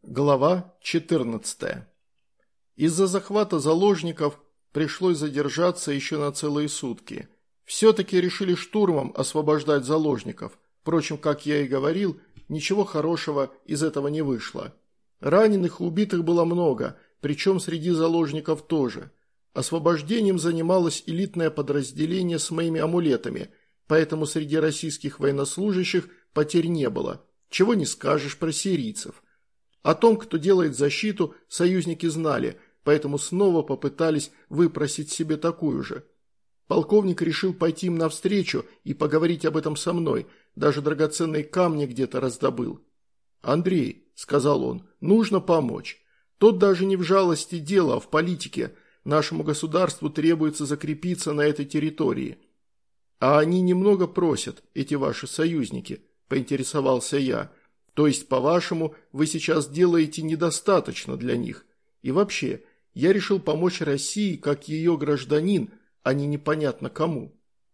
Глава 14. Из-за захвата заложников пришлось задержаться еще на целые сутки. Все-таки решили штурмом освобождать заложников. Впрочем, как я и говорил, ничего хорошего из этого не вышло. Раненых и убитых было много, причем среди заложников тоже. Освобождением занималось элитное подразделение с моими амулетами, поэтому среди российских военнослужащих потерь не было. Чего не скажешь про сирийцев. О том, кто делает защиту, союзники знали, поэтому снова попытались выпросить себе такую же. Полковник решил пойти им навстречу и поговорить об этом со мной, даже драгоценные камни где-то раздобыл. «Андрей», – сказал он, – «нужно помочь. Тут даже не в жалости дело, а в политике. Нашему государству требуется закрепиться на этой территории». «А они немного просят, эти ваши союзники», – поинтересовался я. «То есть, по-вашему, вы сейчас делаете недостаточно для них? И вообще, я решил помочь России как ее гражданин, а не непонятно кому.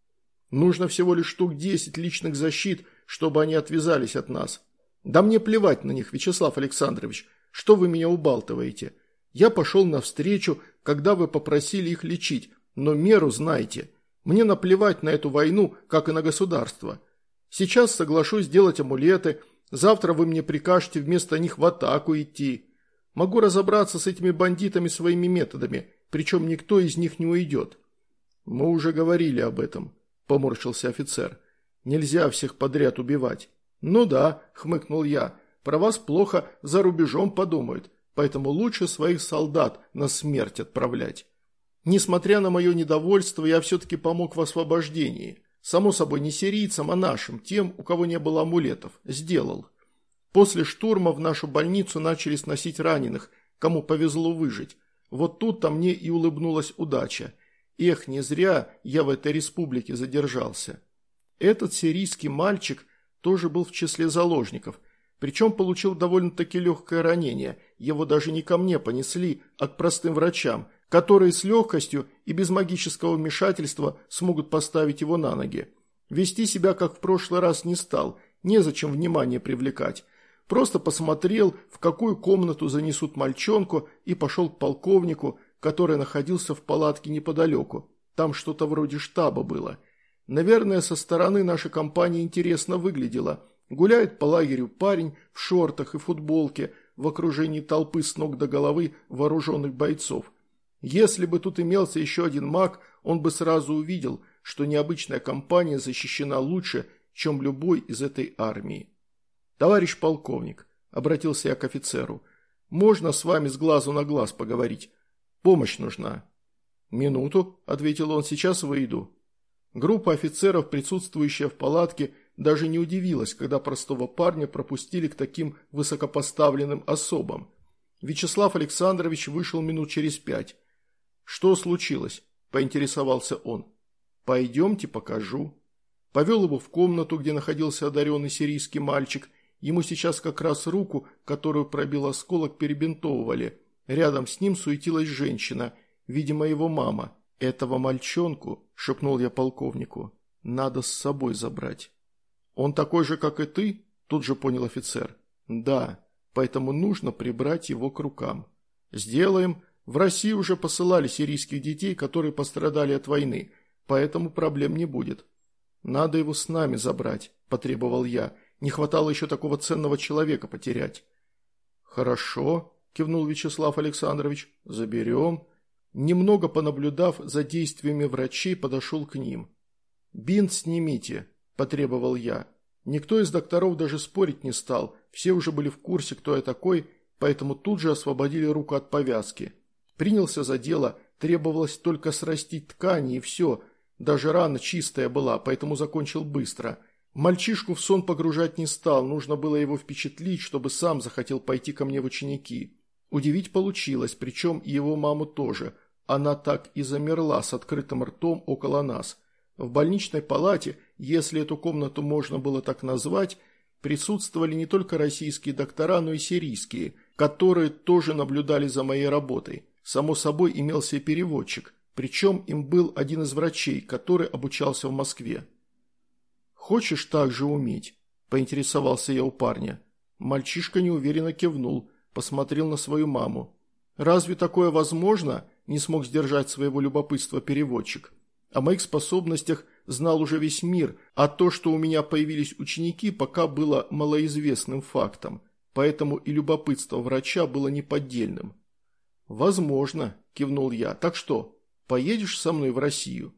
Нужно всего лишь штук 10 личных защит, чтобы они отвязались от нас. Да мне плевать на них, Вячеслав Александрович, что вы меня убалтываете. Я пошел навстречу, когда вы попросили их лечить, но меру знайте. Мне наплевать на эту войну, как и на государство. Сейчас соглашусь делать амулеты. Завтра вы мне прикажете вместо них в атаку идти. Могу разобраться с этими бандитами своими методами, причем никто из них не уйдет». «Мы уже говорили об этом», – поморщился офицер. «Нельзя всех подряд убивать». «Ну да», – хмыкнул я, – «про вас плохо за рубежом подумают, поэтому лучше своих солдат на смерть отправлять». Несмотря на мое недовольство, я все-таки помог в освобождении. Само собой, не сирийцам, а нашим, тем, у кого не было амулетов. Сделал. После штурма в нашу больницу начали сносить раненых, кому повезло выжить. Вот тут-то мне и улыбнулась удача. Эх, не зря я в этой республике задержался. Этот сирийский мальчик тоже был в числе заложников, причем получил довольно-таки легкое ранение. Его даже не ко мне понесли, а к простым врачам, которые с легкостью и без магического вмешательства смогут поставить его на ноги. Вести себя, как в прошлый раз, не стал, незачем внимание привлекать. Просто посмотрел, в какую комнату занесут мальчонку, и пошел к полковнику, который находился в палатке неподалеку. Там что-то вроде штаба было. Наверное, со стороны наша компания интересно выглядела. Гуляет по лагерю парень в шортах и футболке, в окружении толпы с ног до головы вооруженных бойцов. Если бы тут имелся еще один маг, он бы сразу увидел, что необычная компания защищена лучше, чем любой из этой армии. «Товарищ полковник», – обратился я к офицеру, – «можно с вами с глазу на глаз поговорить? Помощь нужна». «Минуту», – ответил он, – «сейчас выйду». Группа офицеров, присутствующая в палатке, даже не удивилась, когда простого парня пропустили к таким высокопоставленным особам. Вячеслав Александрович вышел минут через 5. «Что случилось?» – поинтересовался он. «Пойдемте, покажу». Повел его в комнату, где находился одаренный сирийский мальчик. Ему сейчас как раз руку, которую пробил осколок, перебинтовывали. Рядом с ним суетилась женщина, видимо, его мама. «Этого мальчонку», – шепнул я полковнику, – «надо с собой забрать». «Он такой же, как и ты?» – тут же понял офицер. «Да, поэтому нужно прибрать его к рукам». «Сделаем. В России уже посылали сирийских детей, которые пострадали от войны, поэтому проблем не будет». «Надо его с нами забрать», – потребовал я. «Не хватало еще такого ценного человека потерять». «Хорошо», – кивнул Вячеслав Александрович, – «заберем». Немного понаблюдав за действиями врачей, подошел к ним. «Бинт снимите», – потребовал я. Никто из докторов даже спорить не стал, все уже были в курсе, кто я такой, поэтому тут же освободили руку от повязки. Принялся за дело, требовалось только срастить ткани и все, даже рана чистая была, поэтому закончил быстро. Мальчишку в сон погружать не стал, нужно было его впечатлить, чтобы сам захотел пойти ко мне в ученики. Удивить получилось, причем и его маму тоже. Она так и замерла с открытым ртом около нас. В больничной палате, если эту комнату можно было так назвать, присутствовали не только российские доктора, но и сирийские, которые тоже наблюдали за моей работой. Само собой имелся и переводчик, причем им был один из врачей, который обучался в Москве. «Хочешь так же уметь?» – поинтересовался я у парня. Мальчишка неуверенно кивнул. посмотрел на свою маму. «Разве такое возможно?» – не смог сдержать своего любопытства переводчик. О моих способностях знал уже весь мир, а то, что у меня появились ученики, пока было малоизвестным фактом, поэтому и любопытство врача было неподдельным. «Возможно», – кивнул я. «Так что, поедешь со мной в Россию?»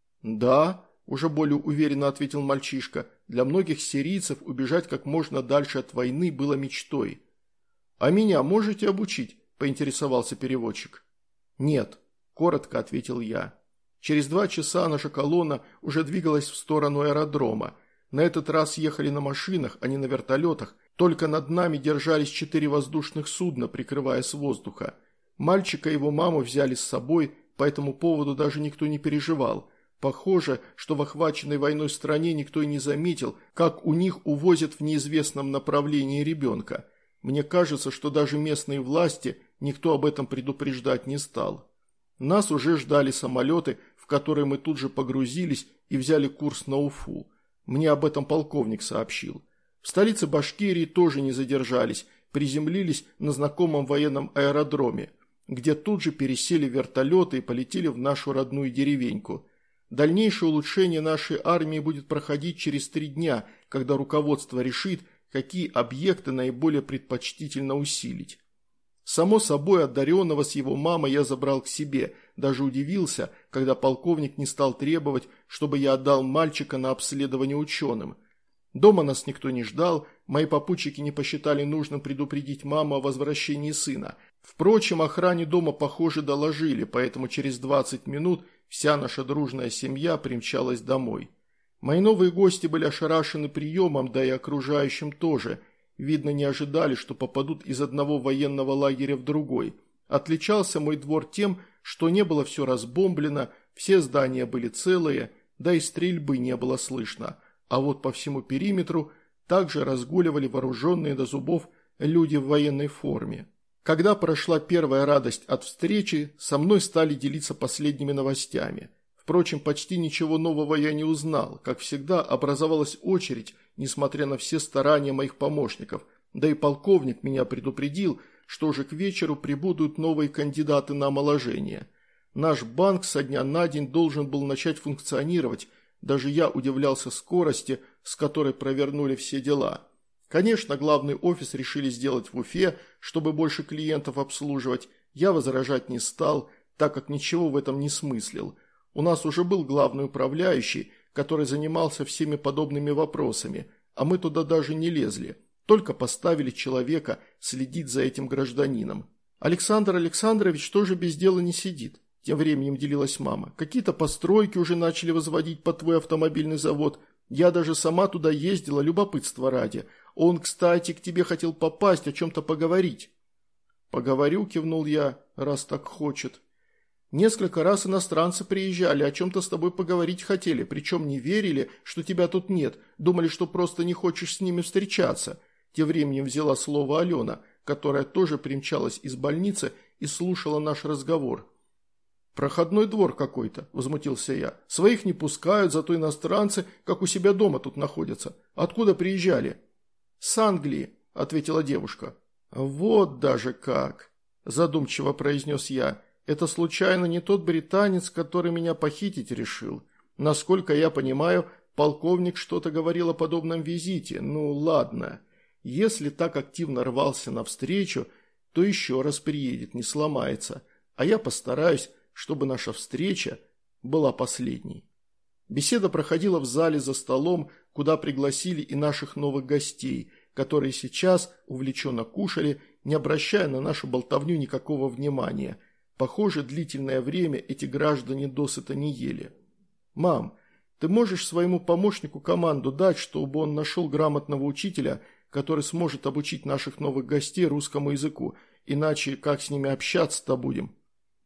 «Да», – уже более уверенно ответил мальчишка. «Для многих сирийцев убежать как можно дальше от войны было мечтой». «А меня можете обучить?» – поинтересовался переводчик. «Нет», – коротко ответил я. Через 2 часа наша колонна уже двигалась в сторону аэродрома. На этот раз ехали на машинах, а не на вертолетах, только над нами держались 4 воздушных судна, прикрывая с воздуха. Мальчика и его маму взяли с собой, по этому поводу даже никто не переживал. Похоже, что в охваченной войной стране никто и не заметил, как у них увозят в неизвестном направлении ребенка. Мне кажется, что даже местные власти никто об этом предупреждать не стал. Нас уже ждали самолеты, в которые мы тут же погрузились и взяли курс на Уфу. Мне об этом полковник сообщил. В столице Башкирии тоже не задержались, приземлились на знакомом военном аэродроме, где тут же пересели вертолеты и полетели в нашу родную деревеньку. Дальнейшее улучшение нашей армии будет проходить через 3 дня, когда руководство решит, какие объекты наиболее предпочтительно усилить. Само собой, одаренного с его мамой я забрал к себе, даже удивился, когда полковник не стал требовать, чтобы я отдал мальчика на обследование ученым. Дома нас никто не ждал, мои попутчики не посчитали нужным предупредить маму о возвращении сына. Впрочем, охране дома, похоже, доложили, поэтому через 20 минут вся наша дружная семья примчалась домой. Мои новые гости были ошарашены приемом, да и окружающим тоже. Видно, не ожидали, что попадут из одного военного лагеря в другой. Отличался мой двор тем, что не было все разбомблено, все здания были целые, да и стрельбы не было слышно. А вот по всему периметру также разгуливали вооруженные до зубов люди в военной форме. Когда прошла первая радость от встречи, со мной стали делиться последними новостями. Впрочем, почти ничего нового я не узнал. Как всегда, образовалась очередь, несмотря на все старания моих помощников. Да и полковник меня предупредил, что уже к вечеру прибудут новые кандидаты на омоложение. Наш банк со дня на день должен был начать функционировать. Даже я удивлялся скорости, с которой провернули все дела. Конечно, главный офис решили сделать в Уфе, чтобы больше клиентов обслуживать. Я возражать не стал, так как ничего в этом не смыслил. У нас уже был главный управляющий, который занимался всеми подобными вопросами, а мы туда даже не лезли, только поставили человека следить за этим гражданином. Александр Александрович тоже без дела не сидит, тем временем делилась мама. Какие-то постройки уже начали возводить под твой автомобильный завод. Я даже сама туда ездила, любопытство ради. Он, кстати, к тебе хотел попасть, о чем-то поговорить. Поговорю, кивнул я, раз так хочет. Несколько раз иностранцы приезжали, о чем-то с тобой поговорить хотели, причем не верили, что тебя тут нет, думали, что просто не хочешь с ними встречаться. Тем временем взяла слово Алена, которая тоже примчалась из больницы и слушала наш разговор. «Проходной двор какой-то», – возмутился я. «Своих не пускают, зато иностранцы, как у себя дома тут находятся. Откуда приезжали?» «С Англии», – ответила девушка. «Вот даже как», – задумчиво произнес я. «Это случайно не тот британец, который меня похитить решил? Насколько я понимаю, полковник что-то говорил о подобном визите. Ну ладно, если так активно рвался навстречу, то еще раз приедет, не сломается. А я постараюсь, чтобы наша встреча была последней». Беседа проходила в зале за столом, куда пригласили и наших новых гостей, которые сейчас увлеченно кушали, не обращая на нашу болтовню никакого внимания. Похоже, длительное время эти граждане досыта не ели. «Мам, ты можешь своему помощнику команду дать, чтобы он нашел грамотного учителя, который сможет обучить наших новых гостей русскому языку, иначе как с ними общаться-то будем?»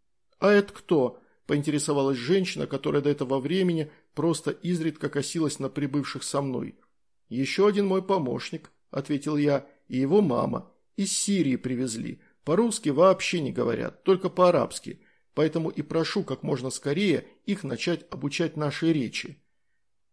«А это кто?» – поинтересовалась женщина, которая до этого времени просто изредка косилась на прибывших со мной. «Еще один мой помощник», – ответил я, – «и его мама. Из Сирии привезли. По-русски вообще не говорят, только по-арабски. Поэтому и прошу как можно скорее их начать обучать нашей речи».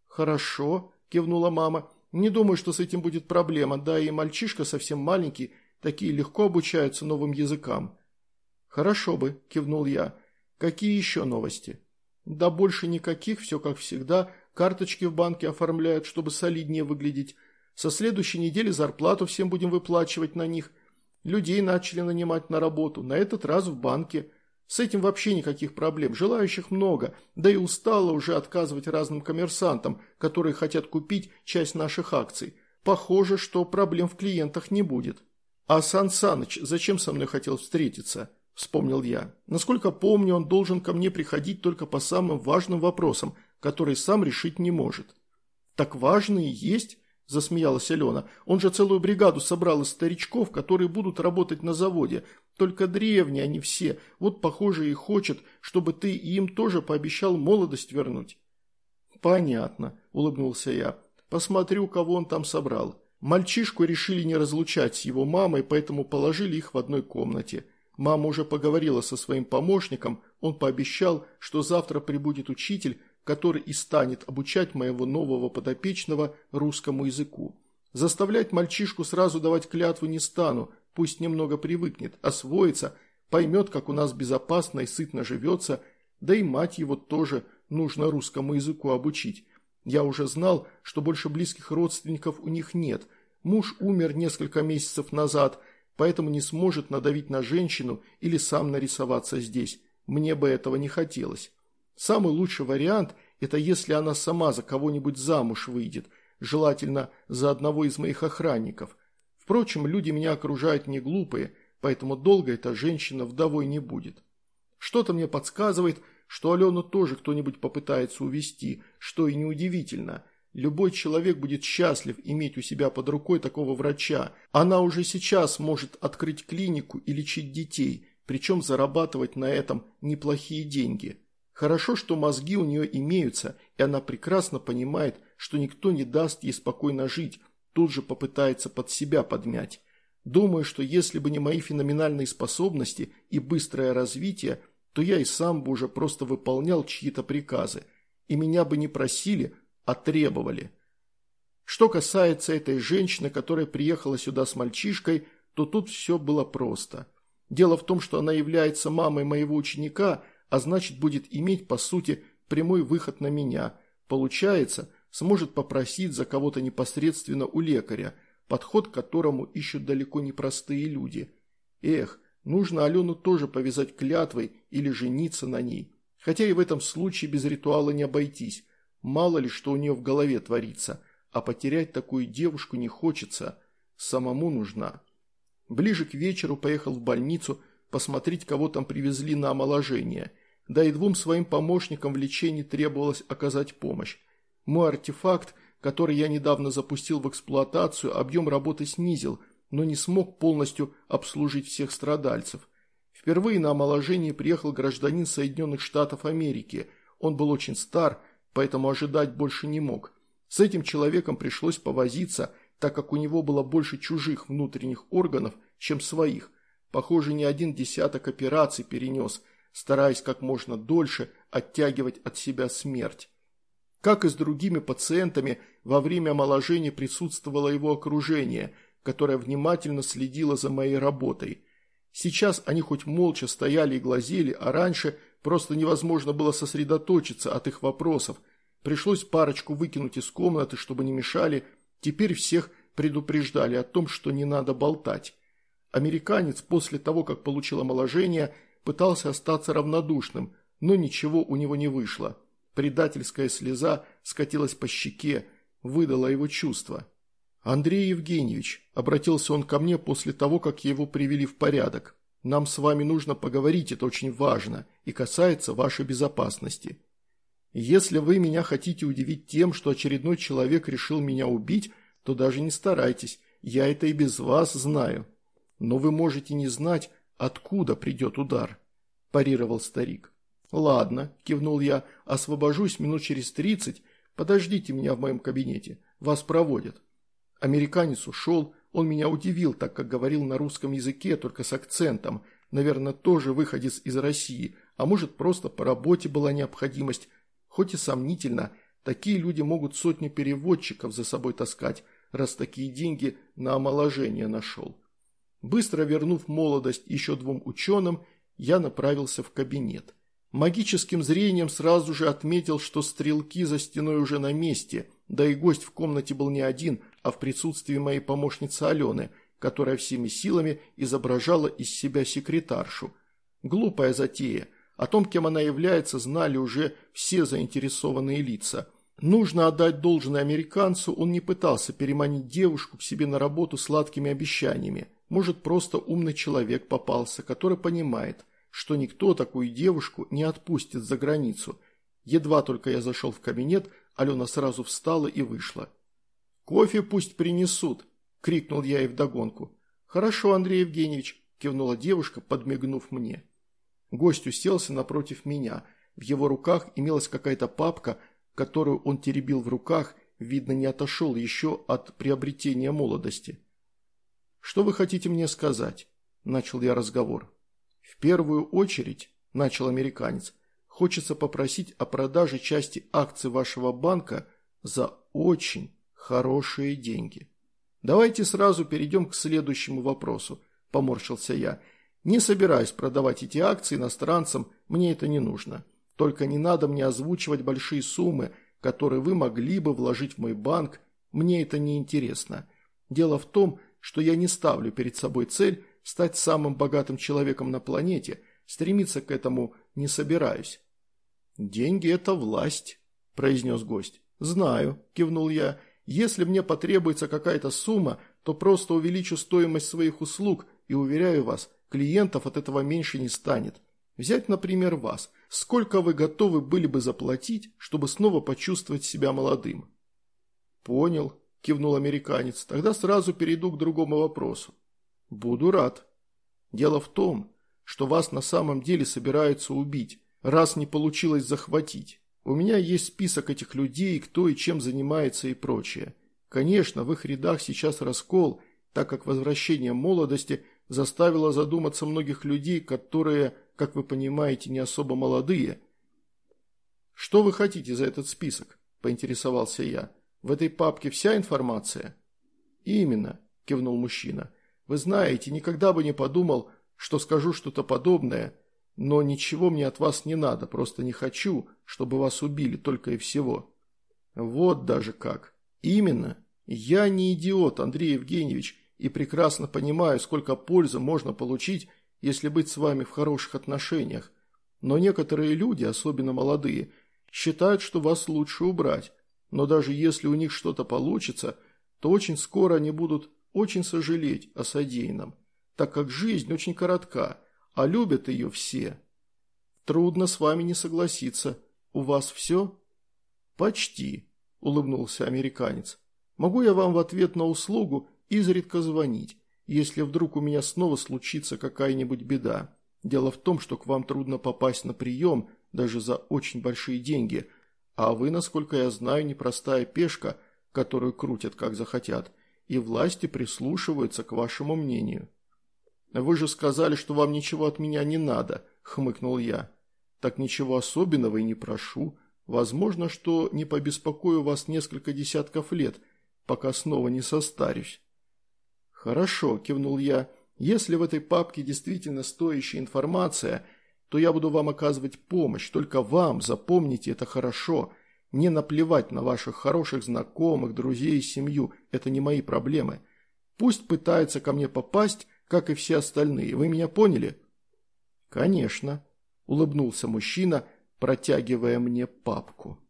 «Хорошо», – кивнула мама. «Не думаю, что с этим будет проблема, да и мальчишка совсем маленький, Такие легко обучаются новым языкам». «Хорошо бы», – кивнул я. «Какие еще новости?» «Да больше никаких, все как всегда. Карточки в банке оформляют, чтобы солиднее выглядеть. Со следующей недели зарплату всем будем выплачивать на них. Людей начали нанимать на работу, на этот раз в банке. С этим вообще никаких проблем, желающих много, да и устала уже отказывать разным коммерсантам, которые хотят купить часть наших акций. Похоже, что проблем в клиентах не будет». «А Сан Саныч зачем со мной хотел встретиться?» – вспомнил я. «Насколько помню, он должен ко мне приходить только по самым важным вопросам, которые сам решить не может». «Так важные есть?» – засмеялась Алена. «Он же целую бригаду собрал из старичков, которые будут работать на заводе. Только древние они все. Вот, похоже, и хочет, чтобы ты им тоже пообещал молодость вернуть». «Понятно», – улыбнулся я. «Посмотрю, кого он там собрал». Мальчишку решили не разлучать с его мамой, поэтому положили их в одной комнате. Мама уже поговорила со своим помощником, он пообещал, что завтра прибудет учитель, который и станет обучать моего нового подопечного русскому языку. Заставлять мальчишку сразу давать клятву не стану, пусть немного привыкнет, освоится, поймет, как у нас безопасно и сытно живется, да и мать его тоже нужно русскому языку обучить. Я уже знал, что больше близких родственников у них нет. Муж умер несколько месяцев назад, поэтому не сможет надавить на женщину или сам нарисоваться здесь. Мне бы этого не хотелось. Самый лучший вариант – это если она сама за кого-нибудь замуж выйдет, желательно за одного из моих охранников. Впрочем, люди меня окружают не глупые, поэтому долго эта женщина вдовой не будет. Что-то мне подсказывает, что Алену тоже кто-нибудь попытается увести, что и неудивительно. Любой человек будет счастлив иметь у себя под рукой такого врача. Она уже сейчас может открыть клинику и лечить детей, причем зарабатывать на этом неплохие деньги. Хорошо, что мозги у нее имеются, и она прекрасно понимает, что никто не даст ей спокойно жить, тут же попытается под себя подмять. Думаю, что если бы не мои феноменальные способности и быстрое развитие, то я и сам бы уже просто выполнял чьи-то приказы, и меня бы не просили, а требовали. Что касается этой женщины, которая приехала сюда с мальчишкой, то тут все было просто. Дело в том, что она является мамой моего ученика, а значит будет иметь, по сути, прямой выход на меня. Получается, сможет попросить за кого-то непосредственно у лекаря, подход к которому ищут далеко не простые люди. Эх, нужно Алену тоже повязать клятвой или жениться на ней. Хотя и в этом случае без ритуала не обойтись. Мало ли, что у нее в голове творится. А потерять такую девушку не хочется. Самому нужна. Ближе к вечеру поехал в больницу посмотреть, кого там привезли на омоложение. Да и двум своим помощникам в лечении требовалось оказать помощь. Мой артефакт, который я недавно запустил в эксплуатацию, объем работы снизил, но не смог полностью обслужить всех страдальцев. Впервые на омоложение приехал гражданин Соединенных Штатов Америки. Он был очень стар, поэтому ожидать больше не мог. С этим человеком пришлось повозиться, так как у него было больше чужих внутренних органов, чем своих. Похоже, не один десяток операций перенес, стараясь как можно дольше оттягивать от себя смерть. Как и с другими пациентами, во время омоложения присутствовало его окружение, которое внимательно следило за моей работой. Сейчас они хоть молча стояли и глазели, а раньше просто невозможно было сосредоточиться от их вопросов. Пришлось парочку выкинуть из комнаты, чтобы не мешали. Теперь всех предупреждали о том, что не надо болтать. Американец после того, как получил омоложение, пытался остаться равнодушным, но ничего у него не вышло. Предательская слеза скатилась по щеке, выдала его чувства. «Андрей Евгеньевич», – обратился он ко мне после того, как его привели в порядок, – «нам с вами нужно поговорить, это очень важно и касается вашей безопасности. Если вы меня хотите удивить тем, что очередной человек решил меня убить, то даже не старайтесь, я это и без вас знаю. Но вы можете не знать, откуда придет удар», – парировал старик. «Ладно», – кивнул я, – «освобожусь минут через 30, подождите меня в моем кабинете, вас проводят». Американец ушел, он меня удивил, так как говорил на русском языке, только с акцентом, наверное, тоже выходец из России, а может просто по работе была необходимость. Хоть и сомнительно, такие люди могут сотни переводчиков за собой таскать, раз такие деньги на омоложение нашел. Быстро вернув молодость еще 2 ученым, я направился в кабинет. Магическим зрением сразу же отметил, что стрелки за стеной уже на месте, да и гость в комнате был не один, а в присутствии моей помощницы Алены, которая всеми силами изображала из себя секретаршу. Глупая затея. О том, кем она является, знали уже все заинтересованные лица. Нужно отдать должное американцу, он не пытался переманить девушку к себе на работу сладкими обещаниями. Может, просто умный человек попался, который понимает, что никто такую девушку не отпустит за границу. Едва только я зашел в кабинет, Алена сразу встала и вышла. «Кофе пусть принесут!» – крикнул я ей вдогонку. «Хорошо, Андрей Евгеньевич!» – кивнула девушка, подмигнув мне. Гость уселся напротив меня. В его руках имелась какая-то папка, которую он теребил в руках, видно, не отошел еще от приобретения молодости. «Что вы хотите мне сказать?» – начал я разговор. «В первую очередь», – начал американец, – «хочется попросить о продаже части акций вашего банка за очень хорошие деньги». «Давайте сразу перейдем к следующему вопросу», – поморщился я. «Не собираюсь продавать эти акции иностранцам, мне это не нужно. Только не надо мне озвучивать большие суммы, которые вы могли бы вложить в мой банк, мне это не интересно. Дело в том, что я не ставлю перед собой цель стать самым богатым человеком на планете, стремиться к этому не собираюсь». «Деньги – это власть», – произнес гость. «Знаю», – кивнул я. «Если мне потребуется какая-то сумма, то просто увеличу стоимость своих услуг и, уверяю вас, клиентов от этого меньше не станет. Взять, например, вас. Сколько вы готовы были бы заплатить, чтобы снова почувствовать себя молодым?» «Понял», – кивнул американец. «Тогда сразу перейду к другому вопросу». «Буду рад. Дело в том, что вас на самом деле собираются убить, раз не получилось захватить. У меня есть список этих людей, кто и чем занимается и прочее. Конечно, в их рядах сейчас раскол, так как возвращение молодости заставило задуматься многих людей, которые, как вы понимаете, не особо молодые». «Что вы хотите за этот список?» – поинтересовался я. «В этой папке вся информация?» «Именно», – кивнул мужчина. «Вы знаете, никогда бы не подумал, что скажу что-то подобное, но ничего мне от вас не надо, просто не хочу, чтобы вас убили только и всего». «Вот даже как». «Именно. Я не идиот, Андрей Евгеньевич, и прекрасно понимаю, сколько пользы можно получить, если быть с вами в хороших отношениях. Но некоторые люди, особенно молодые, считают, что вас лучше убрать. Но даже если у них что-то получится, то очень скоро они будут очень сожалеть о содеянном, так как жизнь очень коротка, а любят ее все. Трудно с вами не согласиться. У вас все?» «Почти», – улыбнулся американец. «Могу я вам в ответ на услугу изредка звонить, если вдруг у меня снова случится какая-нибудь беда. Дело в том, что к вам трудно попасть на прием, даже за очень большие деньги, а вы, насколько я знаю, непростая пешка, которую крутят как захотят, и власти прислушиваются к вашему мнению». «Вы же сказали, что вам ничего от меня не надо», – хмыкнул я. «Так ничего особенного и не прошу. Возможно, что не побеспокою вас несколько десятков лет, пока снова не состарюсь». «Хорошо», – кивнул я. «Если в этой папке действительно стоящая информация, то я буду вам оказывать помощь. Только вам, запомните это хорошо. Мне наплевать на ваших хороших знакомых, друзей и семью. Это не мои проблемы. Пусть пытаются ко мне попасть, как и все остальные. Вы меня поняли?» «Конечно», – улыбнулся мужчина, протягивая мне папку.